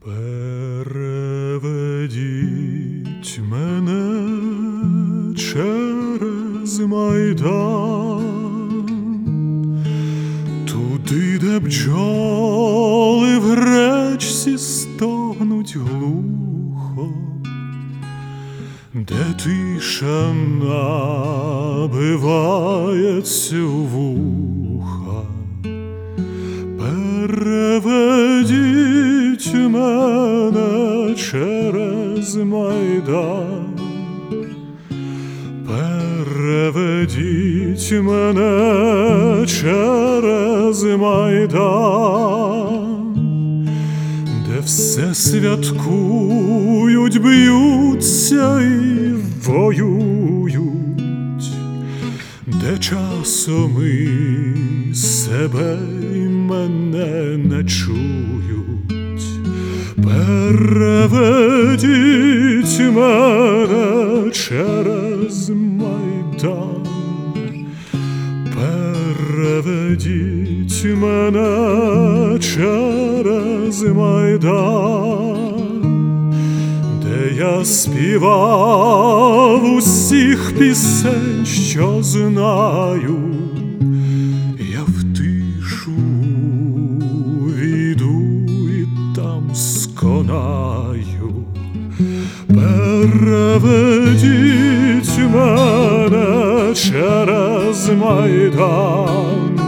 Переведіть мене через майдан, туди, де бджоли в гречці стогнуть глухо, де тиша набивається в вуха. Переведіть мене через майдан, переведіть мене через майдан, де все святкують, б'ються і воюють, де часом і себе і мене не чують. Переведіть мене через майдан, переведіть мене через майдан, де я співав усіх пісень, що знаю. Я в тишу війду і там сконаю. Переведіть мене через майдан,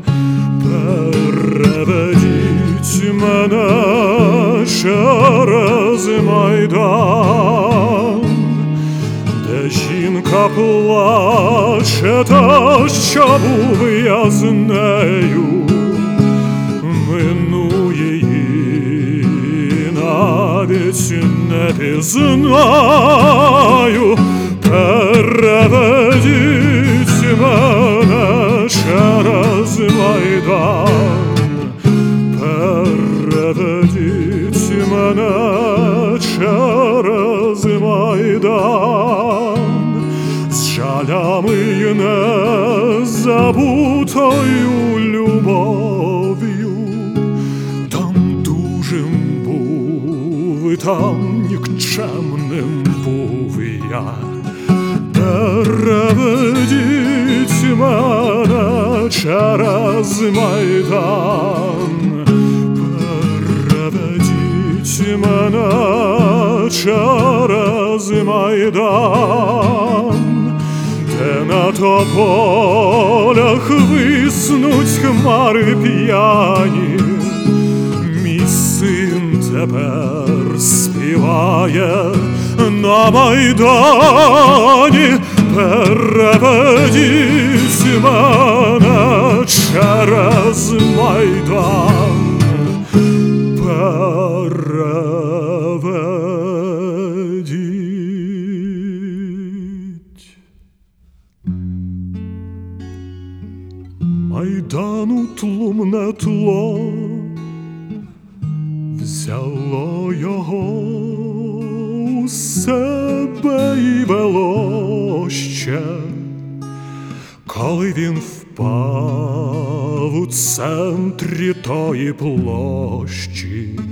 переведіть мене через майдан, де жінка плаче, та що був я з нею, минує її, навіть не пізнаю. Переведіть мене через майдан, переведіть мене через майдан, з жалями й незабутою любов'ю. Там дужим був, і там нікчемним був я. Переведіть мене через майдан, переведіть мене через майдан, де на тополях виснуть хмари п'яні. Мій син тепер співає на майдані. Переведіть мене через майдан, переведіть. Майдану тлумне тло взяло його у себе і вело ще, коли він впав у центрі тої площі.